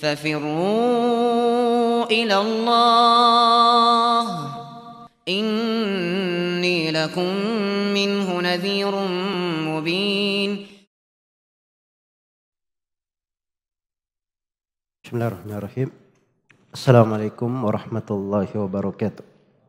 ففروا إلى الله إني لكم منه نذير مبين. Bismillahirrahmanirrahim. Assalamualaikum warahmatullahi wabarakatuh.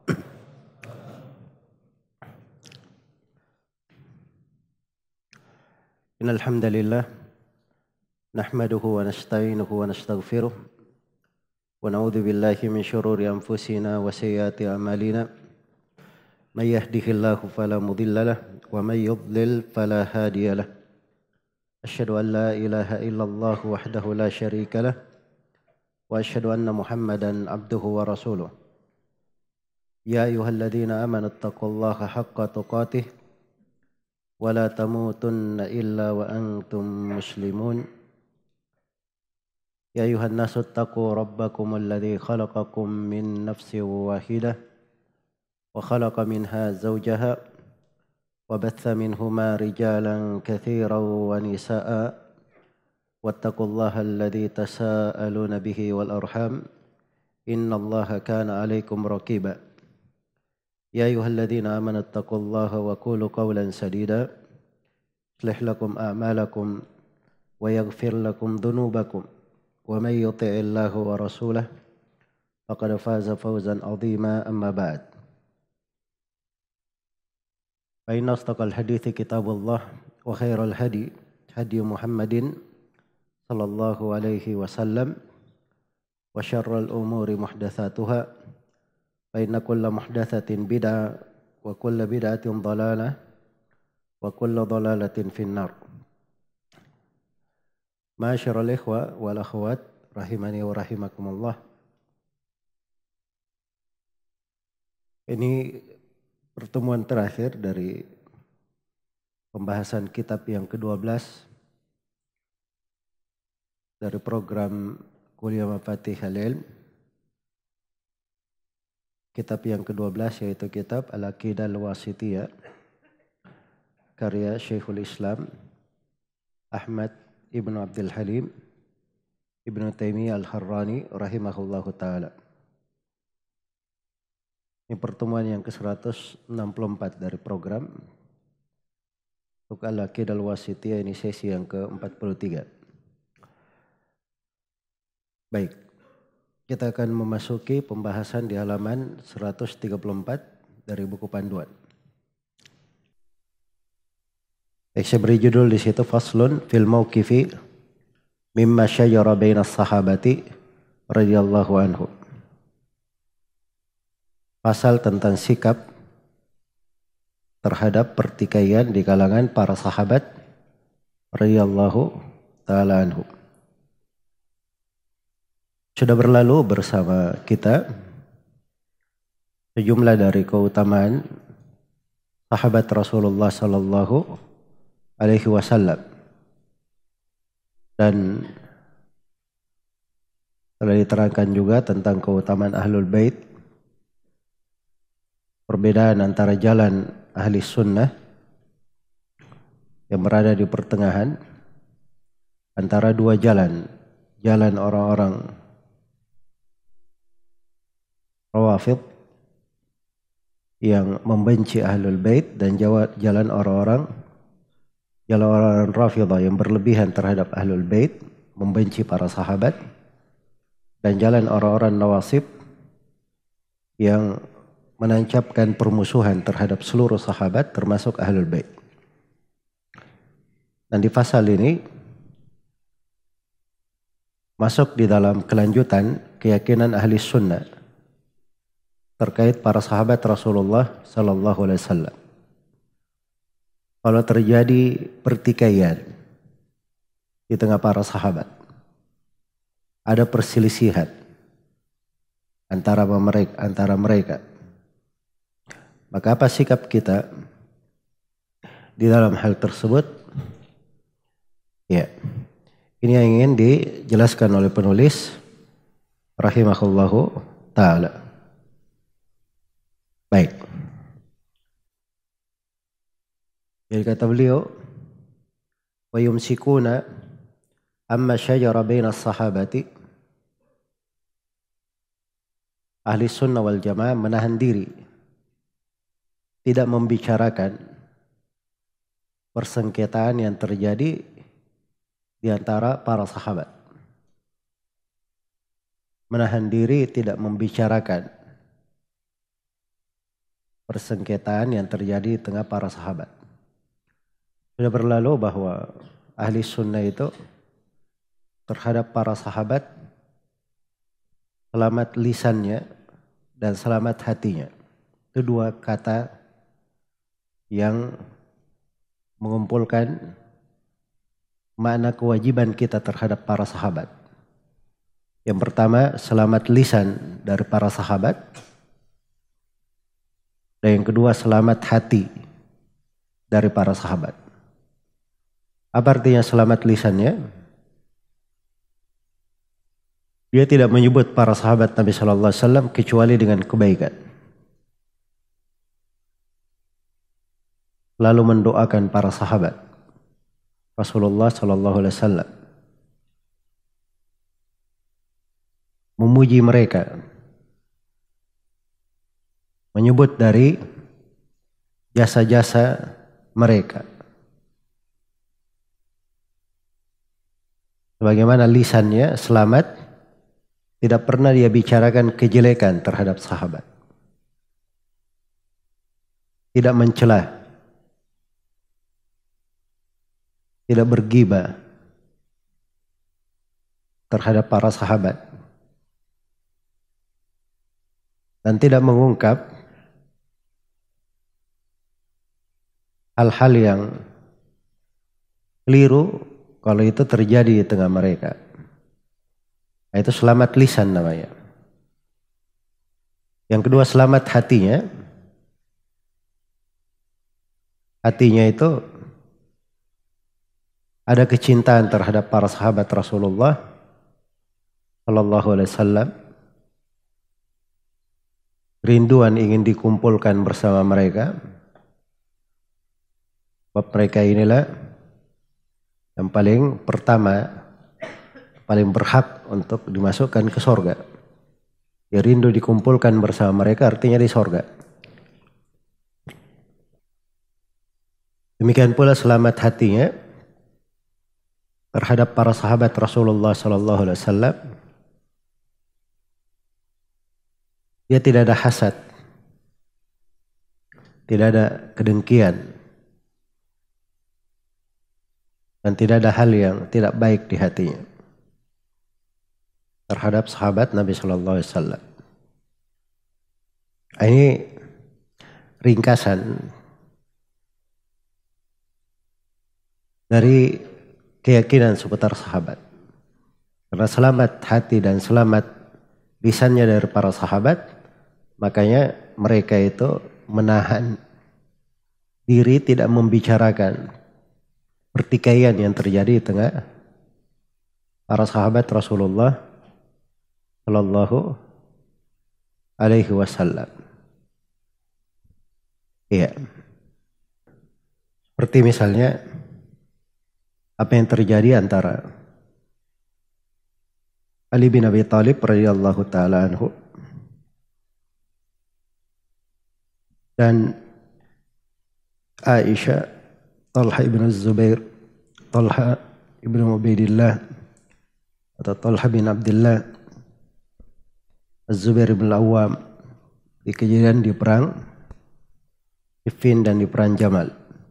Innal hamdalillah nahmaduhu wa nasta'inuhu wa nastaghfiruh wa na'udzu billahi min shururi anfusina wa sayyiati a'malina. May yahdihillahu fala mudilla lahu wa may yudlil fala hadiya lahu. Asyhadu an la ilaha illallah wahdahu la syarika lahu wa asyhadu anna Muhammadan abduhu wa rasuluh. Ya ayyuhalladzina amanu taqullaha haqqa tuqatih wa la tamutunna illa wa antum muslimun. Ya ayuhan nasu taqu rabbakum alladhi khalaqakum min nafsin wahidah wa khalaqa minha zawjaha wa batha minhuma rijalan kathiran wa nisaa wattaqullaha alladhi tasaaluna bihi wal arham innallaha kana alaykum raqiba. Ya ayyuhalladzina amanu taqullaha wa qulu qawlan sadida yuslih lakum a'malakum wa yaghfir lakum dhunubakum wa may yuti'illaha wa rasulahu faqad faza fawzan 'azima amma ba'd. Fa inna asdaqal hadithi kitabullah wa khairal hadi hadi Muhammadin sallallahu alaihi wasallam wa syarrul umuri muhdatsatuha fa inna kulla muhdatsatin bid'ah wa kulla bid'atin dhalalah wa kulla dhalalatin finnar. Ma'asyiral ikhwa wal akhwat rahimani wa rahimakumullah. Ini pertemuan terakhir dari pembahasan kitab yang ke-12 dari program Kuliah Mafatihul Ilm. Kitab yang ke-12 yaitu kitab Al-Aqidah Al-Wasithiyah karya Syekhul Islam Ahmad Ibn Abdul Halim Ibn Taimiyah Al-Harrani rahimahullahu ta'ala. Ini pertemuan yang ke-164 dari program untuk Al-Aqidah Al-Wasithiyah, ini sesi yang ke-43. Baik. Kita akan memasuki pembahasan di halaman 134 dari buku panduan. Saya beri judul di situ Faslun fil mauqifi mimma syajara bainas sahabati radhiyallahu anhu. Pasal tentang sikap terhadap pertikaian di kalangan para sahabat radhiyallahu taala anhu. Sudah berlalu bersama kita sejumlah dari keutamaan sahabat Rasulullah sallallahu alaihi wasallam. Dan telah diterangkan juga tentang keutamaan Ahlul Bait, perbedaan antara jalan ahli sunnah yang berada di pertengahan antara dua jalan, jalan orang-orang Rawafid yang membenci Ahlul Bait dan jalan orang-orang Rafidah yang berlebihan terhadap Ahlul Bait, membenci para sahabat, dan jalan orang-orang Nawasib yang menancapkan permusuhan terhadap seluruh sahabat termasuk Ahlul Bait. Dan di pasal ini masuk di dalam kelanjutan keyakinan ahli sunnah terkait para sahabat Rasulullah sallallahu alaihi wasallam. Kalau terjadi pertikaian di tengah para sahabat, ada perselisihan antara mereka, maka apa sikap kita di dalam hal tersebut? Ya, ini yang ingin dijelaskan oleh penulis rahimahullahu ta'ala. Baik. Jadi kata beliau, wa yumsikuna amma syajara baina sahabati ahli sunnah wal jamaah menahan diri, tidak membicarakan persengketaan yang terjadi di antara para sahabat. Menahan diri tidak membicarakan persengketaan yang terjadi di tengah para sahabat. Sudah berlalu bahwa ahli sunnah itu terhadap para sahabat selamat lisannya dan selamat hatinya. Itu dua kata yang mengumpulkan makna kewajiban kita terhadap para sahabat. Yang pertama, selamat lisan dari para sahabat. Dan yang kedua, selamat hati dari para sahabat. Apa artinya selamat lisannya? Dia tidak menyebut para sahabat Nabi Sallallahu Alaihi Wasallam kecuali dengan kebaikan. Lalu mendoakan para sahabat Rasulullah Sallallahu Alaihi Wasallam, memuji mereka, menyebut dari jasa-jasa mereka. Sebagaimana lisannya selamat, tidak pernah dia bicarakan kejelekan terhadap sahabat. Tidak mencela, tidak bergibah terhadap para sahabat. Dan tidak mengungkap hal-hal yang keliru kalau itu terjadi di tengah mereka. Itu selamat lisan namanya. Yang kedua, selamat hatinya. Hatinya itu ada kecintaan terhadap para sahabat Rasulullah Sallallahu Alaihi Wasallam. Rinduan ingin dikumpulkan bersama mereka. Sebab mereka inilah yang paling pertama, paling berhak untuk dimasukkan ke sorga. Ya, rindu dikumpulkan bersama mereka artinya di sorga. Demikian pula selamat hatinya terhadap para sahabat Rasulullah Sallallahu Alaihi Wasallam. Dia tidak ada hasad, tidak ada kedengkian, dan tidak ada hal yang tidak baik di hatinya terhadap sahabat Nabi Sallallahu Alaihi Wasallam. Ini ringkasan dari keyakinan seputar sahabat. Karena selamat hati dan selamat lisannya dari para sahabat, makanya mereka itu menahan diri tidak membicarakan pertikaian yang terjadi di tengah para sahabat Rasulullah Sallallahu Alaihi Wasallam. Iya. Seperti misalnya apa yang terjadi antara Ali bin Abi Thalib radhiyallahu taala anhu dan Aisyah, Talha ibn Zubair, Talha ibn Ubaidillah atau Talha bin Abdullah Az-Zubair bin Awam di kejadian di perang Siffin dan di perang Jamal.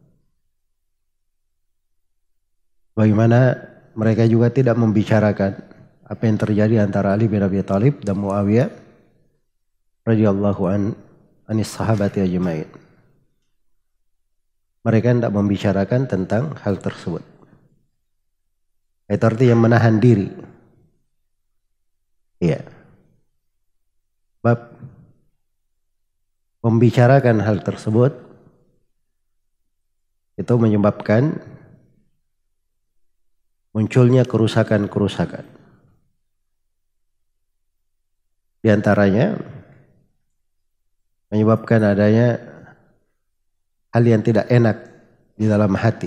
Bagaimana mereka juga tidak membicarakan apa yang terjadi antara Ali bin Abi Thalib dan Muawiyah radhiyallahu anis sahabati ajmain. Mereka tidak membicarakan tentang hal tersebut. Itu artinya menahan diri. Iya. Sebab membicarakan hal tersebut itu menyebabkan munculnya kerusakan-kerusakan. Di antaranya menyebabkan adanya hal yang tidak enak di dalam hati.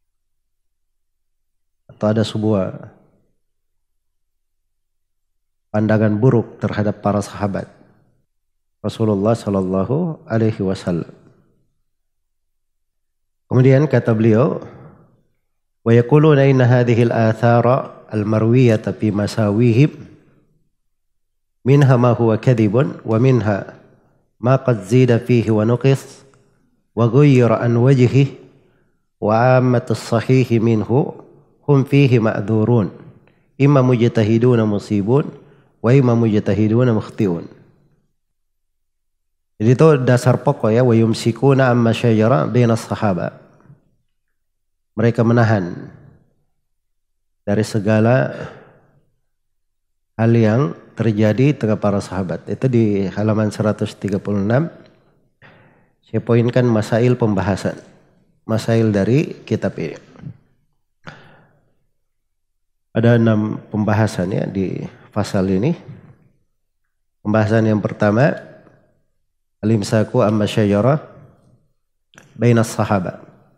Atau ada sebuah pandangan buruk terhadap para sahabat Rasulullah Sallallahu Alaihi Wasallam. Kemudian kata beliau, wa yaquluna inna hadhihi al-athara al-marwiyata fi masawihim minha ma huwa kadhibun wa minha ma qad zida fihi wa nuqis wa ghayyira an wajhihi wa ammat as-sahih minhu hum fihi ma'dzurun imma mujtahiduna musibun wa imma mujtahiduna mukhtiun. Jadi itu dasar pokok ya, wa yumsikuna amma syajara bainas sahaba. Mereka menahan dari segala hal yang terjadi tengah para sahabat. Itu di halaman 136. Saya poinkan masail pembahasan. Masail dari kitab ini. Ada 6 pembahasan ya di pasal ini. Pembahasan yang pertama, al-imsaku amma syajara bainas sahaba.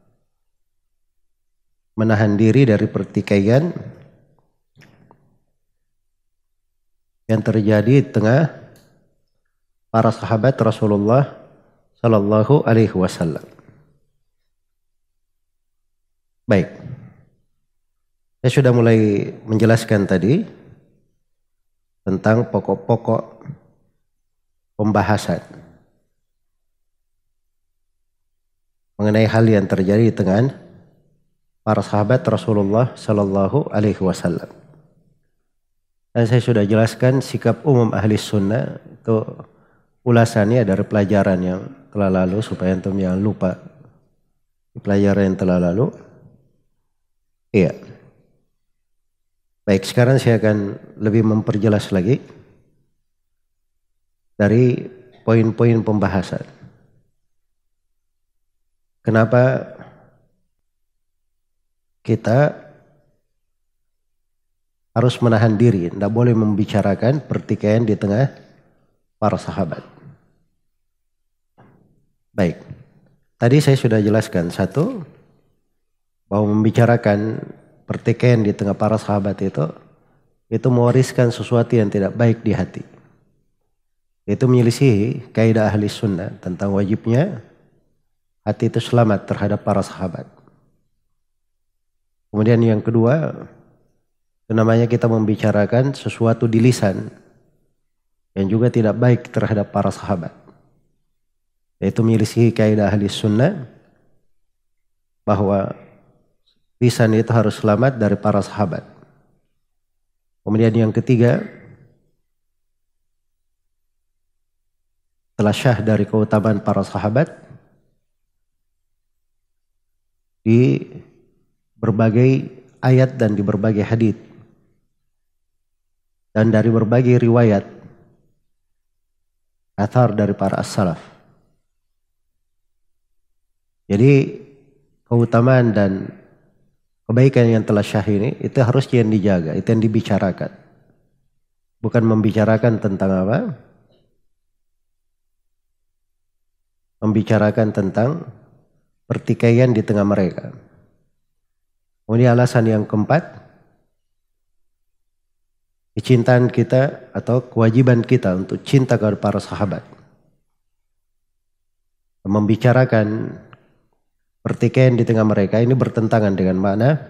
Menahan diri dari pertikaian yang terjadi di tengah para sahabat Rasulullah Sallallahu Alaihi Wasallam. Baik, saya sudah mulai menjelaskan tadi tentang pokok-pokok pembahasan mengenai hal yang terjadi di tengah para sahabat Rasulullah Sallallahu Alaihi Wasallam. Dan saya sudah jelaskan sikap umum ahli sunnah itu ulasannya dari pelajaran yang telah lalu supaya antum jangan lupa pelajaran yang telah lalu. Iya. Baik, sekarang saya akan lebih memperjelas lagi dari poin-poin pembahasan. Kenapa kita harus menahan diri, tidak boleh membicarakan pertikaian di tengah para sahabat. Baik, tadi saya sudah jelaskan satu, bahwa membicarakan pertikaian di tengah para sahabat itu mewariskan sesuatu yang tidak baik di hati. Itu menyelisihi kaidah ahli sunnah tentang wajibnya hati itu selamat terhadap para sahabat. Kemudian yang kedua, itu namanya kita membicarakan sesuatu di lisan yang juga tidak baik terhadap para sahabat. Yaitu menyelisihi kaidah ahli sunnah bahwa lisan itu harus selamat dari para sahabat. Kemudian yang ketiga, telah syah dari keutamaan para sahabat di berbagai ayat dan di berbagai hadits dan dari berbagai riwayat athar dari para as-salaf. Jadi keutamaan dan kebaikan yang telah syah ini itu harus yang dijaga, itu yang dibicarakan. Bukan membicarakan tentang apa? Membicarakan tentang pertikaian di tengah mereka. Kemudian alasan yang keempat, kecintaan kita atau kewajiban kita untuk cinta kepada para sahabat. Membicarakan pertikaian di tengah mereka ini bertentangan dengan makna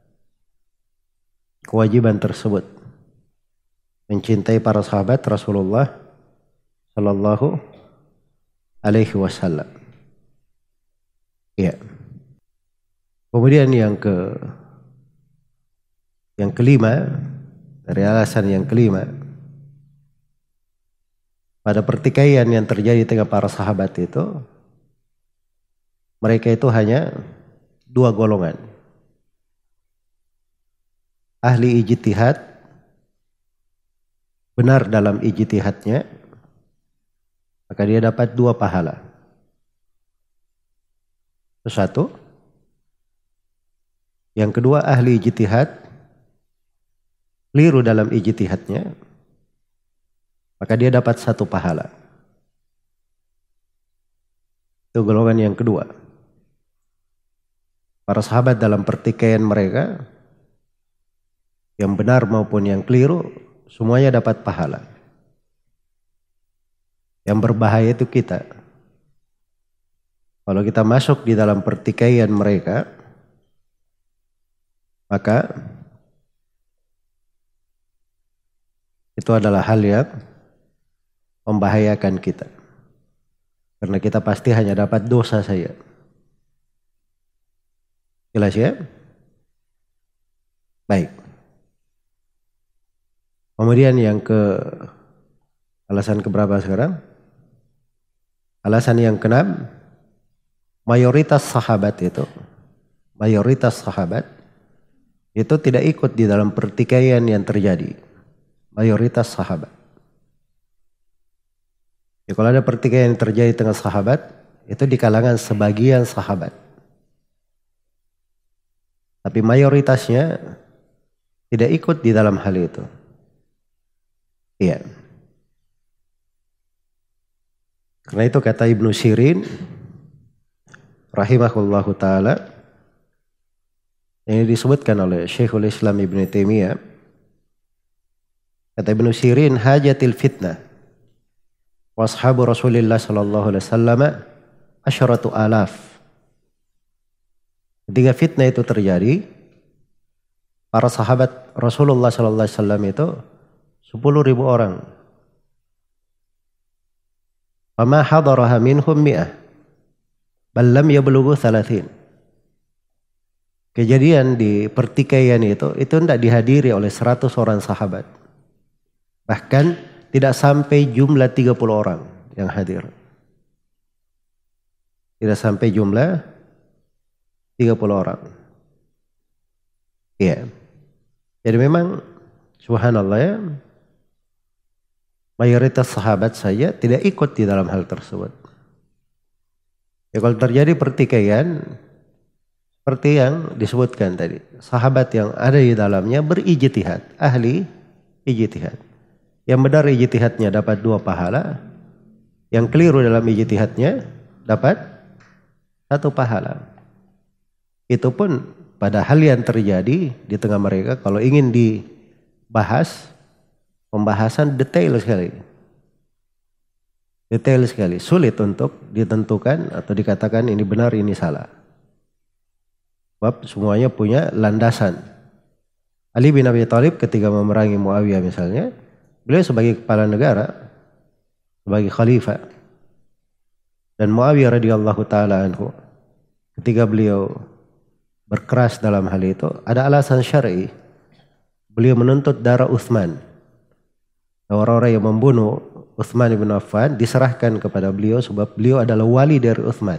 kewajiban tersebut. Mencintai para sahabat Rasulullah Sallallahu Alaihi Wasallam. Ya. Kemudian yang kelima, dari alasan yang kelima, pada pertikaian yang terjadi tengah para sahabat itu, mereka itu hanya dua golongan. Ahli ijtihad, benar dalam ijtihadnya, maka dia dapat 2 pahala. Itu satu. Yang kedua, ahli ijtihad keliru dalam ijtihadnya, maka dia dapat 1 pahala. Itu golongan yang kedua. Para sahabat dalam pertikaian mereka, yang benar maupun yang keliru, semuanya dapat pahala. Yang berbahaya itu kita. Kalau kita masuk di dalam pertikaian mereka, maka itu adalah hal yang membahayakan kita. Karena kita pasti hanya dapat dosa saja. Jelas ya? Baik. Kemudian yang alasan keberapa sekarang? Alasan yang keenam, mayoritas sahabat itu tidak ikut di dalam pertikaian yang terjadi. Mayoritas sahabat. Ya, kalau ada pertikaian yang terjadi dengan sahabat, itu di kalangan sebagian sahabat. Tapi mayoritasnya tidak ikut di dalam hal itu. Iya. Karena itu kata Ibnu Sirin rahimahullahu taala, ini disebutkan oleh Syekhul Islam Ibnu Taimiyah. Kata Ibnu Sirin, hajatil fitnah wa ashabu Rasulillah sallallahu alaihi wasallam asyratu alaf. Ketika fitnah itu terjadi, para sahabat Rasulullah sallallahu alaihi wasallam itu 10.000 orang. Fama hadaraha minhum 100 bal lam yablughu 30. Kejadian di pertikaian itu tidak dihadiri oleh 100 orang sahabat. Bahkan tidak sampai jumlah 30 orang yang hadir. Tidak sampai jumlah 30 orang. Iya. Jadi memang subhanallah ya, mayoritas sahabat saja tidak ikut di dalam hal tersebut. Ya, kalau terjadi pertikaian seperti yang disebutkan tadi, sahabat yang ada di dalamnya berijtihad, ahli ijtihad. Yang benar ijtihadnya dapat 2 pahala, yang keliru dalam ijtihadnya dapat 1 pahala. Itu pun pada hal yang terjadi di tengah mereka, kalau ingin dibahas, pembahasan detail sekali. Detail sekali, sulit untuk ditentukan atau dikatakan ini benar, ini salah. Sebab semuanya punya landasan. Ali bin Abi Thalib ketika memerangi Muawiyah misalnya, beliau sebagai kepala negara, sebagai khalifah. Dan Muawiyah radhiyallahu taala anhu, ketika beliau berkeras dalam hal itu, ada alasan syar'i. Beliau menuntut darah Utsman. Orang-orang yang membunuh Utsman bin Affan diserahkan kepada beliau sebab beliau adalah wali dari Utsman.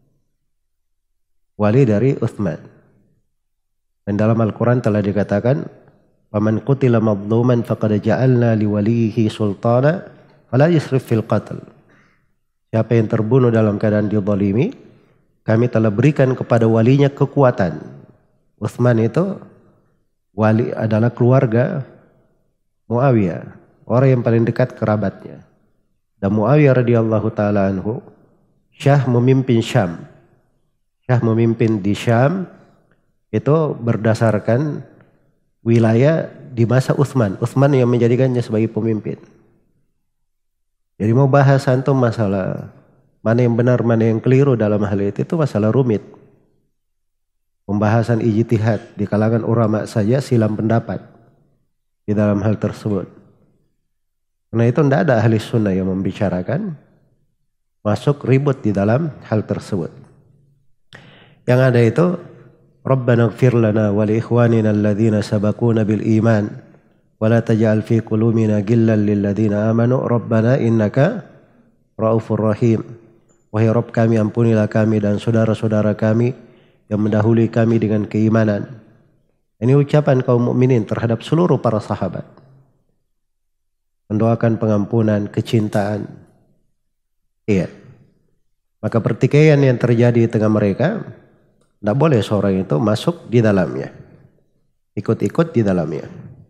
Wali dari Utsman. Dan dalam Al-Quran telah dikatakan, "Faman qutila madluman faqad ja'alna liwalihi sultana fala yusrif fil qatl." Siapa yang terbunuh dalam keadaan dizalimi, kami telah berikan kepada walinya kekuatan. Utsman itu wali adalah keluarga Muawiyah, orang yang paling dekat kerabatnya. Dan Muawiyah radhiyallahu taala anhu, Syah memimpin Syam. Syah memimpin di Syam itu berdasarkan wilayah di masa Utsman. Utsman yang menjadikannya sebagai pemimpin. Jadi mau bahas antum masalah mana yang benar, mana yang keliru dalam hal itu masalah rumit. Pembahasan ijtihad di kalangan ulama saja silam pendapat di dalam hal tersebut. Karena itu tidak ada ahli sunnah yang membicarakan masuk ribut di dalam hal tersebut. Yang ada itu, Rabbana ighfir lana wa li ikhwanina alladhina sabaquna bil iman wa la taj'al fi qulubina ghillan lil ladzina amanu Rabbana innaka raufur rahim. Wahai Rabb kami, ampunilah kami dan saudara-saudara kami yang mendahului kami dengan keimanan. Ini ucapan kaum mukminin terhadap seluruh para sahabat. Mendoakan pengampunan, kecintaan. Iya. Maka pertikaian yang terjadi di tengah mereka, tidak boleh seorang itu masuk di dalamnya. Ikut-ikut di dalamnya.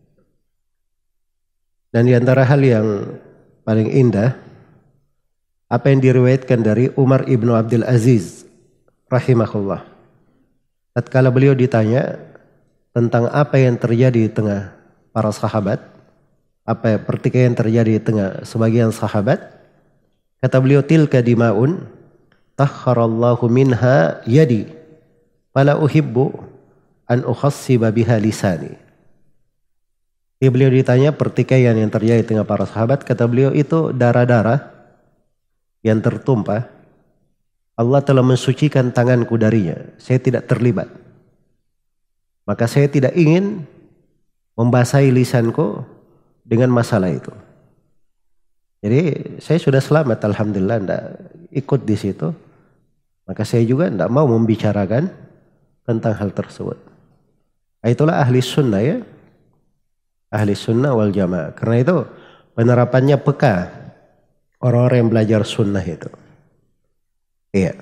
Dan di antara hal yang paling indah, apa yang diriwayatkan dari Umar ibnu Abdul Aziz rahimahullah. Tatkala beliau ditanya tentang apa yang terjadi di tengah para sahabat pertikaian terjadi di tengah sebagian sahabat. Kata beliau, tilka dima'un tahharallahu minha yadi fala uhibbu an ukhassiba biha lisani. Beliau ditanya pertikaian yang terjadi di tengah para sahabat. Kata beliau, itu darah-darah yang tertumpah. Allah telah mensucikan tanganku darinya. Saya tidak terlibat. Maka saya tidak ingin membasahi lisanku dengan masalah itu. Jadi saya sudah selamat, alhamdulillah, tidak ikut di situ. Maka saya juga tidak mau membicarakan tentang hal tersebut. Itulah ahli sunnah ya. Ahli sunnah wal jamaah. Karena itu penerapannya peka orang-orang yang belajar sunnah itu. Iya.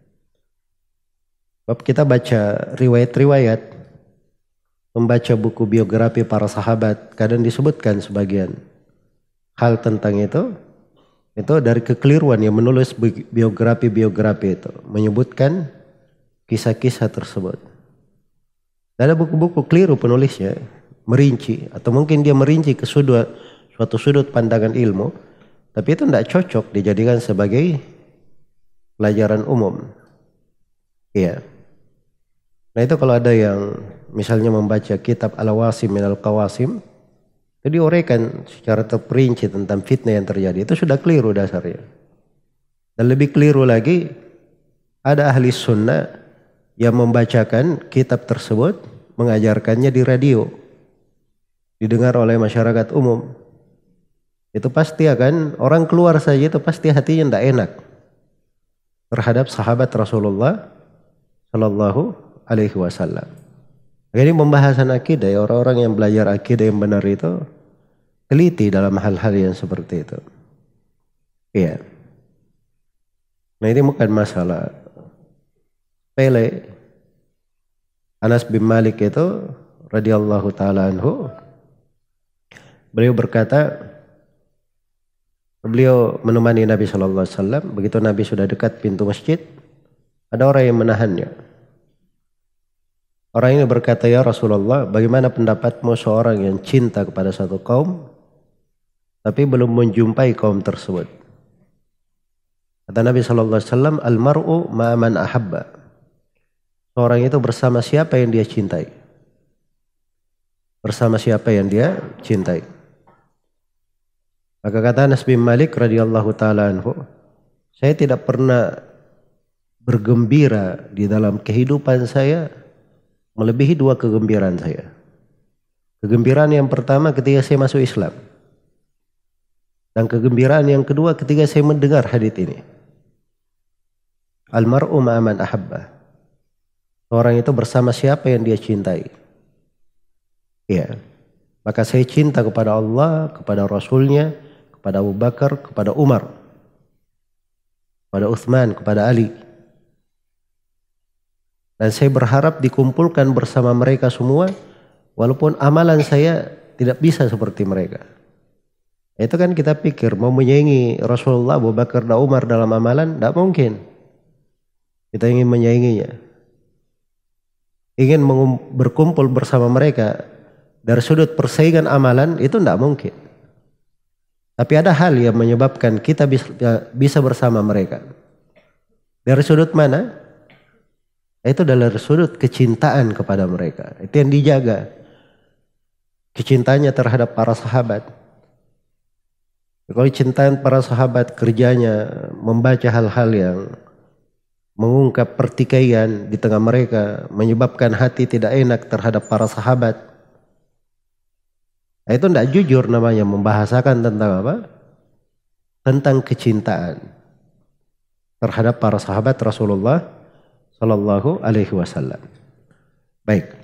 Sebab kita baca riwayat-riwayat, membaca buku biografi para sahabat, kadang disebutkan sebagian hal tentang itu dari kekeliruan yang menulis biografi-biografi itu, menyebutkan kisah-kisah tersebut. Ada buku-buku keliru penulisnya, merinci, atau mungkin dia merinci ke suatu sudut pandangan ilmu, tapi itu tidak cocok dijadikan sebagai pelajaran umum. Iya. Nah itu kalau ada yang misalnya membaca kitab Al-Wasim Minal Qawasim, itu diuraikan secara terperinci tentang fitnah yang terjadi. Itu sudah keliru dasarnya. Dan lebih keliru lagi, ada ahli sunnah yang membacakan kitab tersebut, mengajarkannya di radio, didengar oleh masyarakat umum. Itu pasti akan, orang keluar saja itu pasti hatinya tidak enak terhadap sahabat Rasulullah Sallallahu Alaihi Wasallam. Jadi pembahasan akidah, ya, orang-orang yang belajar akidah yang benar itu teliti dalam hal-hal yang seperti itu. Iya. Nah ini bukan masalah sepele. Anas bin Malik itu radhiyallahu taala anhu, beliau berkata, beliau menemani Nabi Sallallahu Alaihi Wasallam. Begitu Nabi sudah dekat pintu masjid, ada orang yang menahannya. Orang ini berkata, ya Rasulullah, bagaimana pendapatmu seorang yang cinta kepada satu kaum, tapi belum menjumpai kaum tersebut? Kata Nabi Sallallahu Alaihi Wasallam, al-mar'u ma'aman ahabba. Seorang itu bersama siapa yang dia cintai. Bersama siapa yang dia cintai. Maka kata Anas bin Malik radhiyallahu taala anhu, saya tidak pernah bergembira di dalam kehidupan saya melebihi dua kegembiraan saya. Kegembiraan yang pertama ketika saya masuk Islam. Dan kegembiraan yang kedua ketika saya mendengar hadits ini. Al-mar'u ma'aman ahabba. Orang itu bersama siapa yang dia cintai. Ya. Maka saya cinta kepada Allah, kepada Rasulnya, kepada Abu Bakar, kepada Umar, kepada Uthman, kepada Ali. Dan saya berharap dikumpulkan bersama mereka semua, walaupun amalan saya tidak bisa seperti mereka. Itu kan kita pikir mau menyaingi Rasulullah, Abu Bakar, dan Umar dalam amalan, tidak mungkin. Kita ingin menyainginya. Ingin berkumpul bersama mereka dari sudut persaingan amalan, itu tidak mungkin. Tapi ada hal yang menyebabkan kita bisa bersama mereka. Dari sudut mana? Itu dari sudut kecintaan kepada mereka. Itu yang dijaga. Kecintaannya terhadap para sahabat. Kalau cintaan para sahabat kerjanya membaca hal-hal yang mengungkap pertikaian di tengah mereka, menyebabkan hati tidak enak terhadap para sahabat. Itu tidak jujur namanya, membahasakan tentang apa? Tentang kecintaan terhadap para sahabat Rasulullah Sallallahu Alaihi Wasallam. Baik.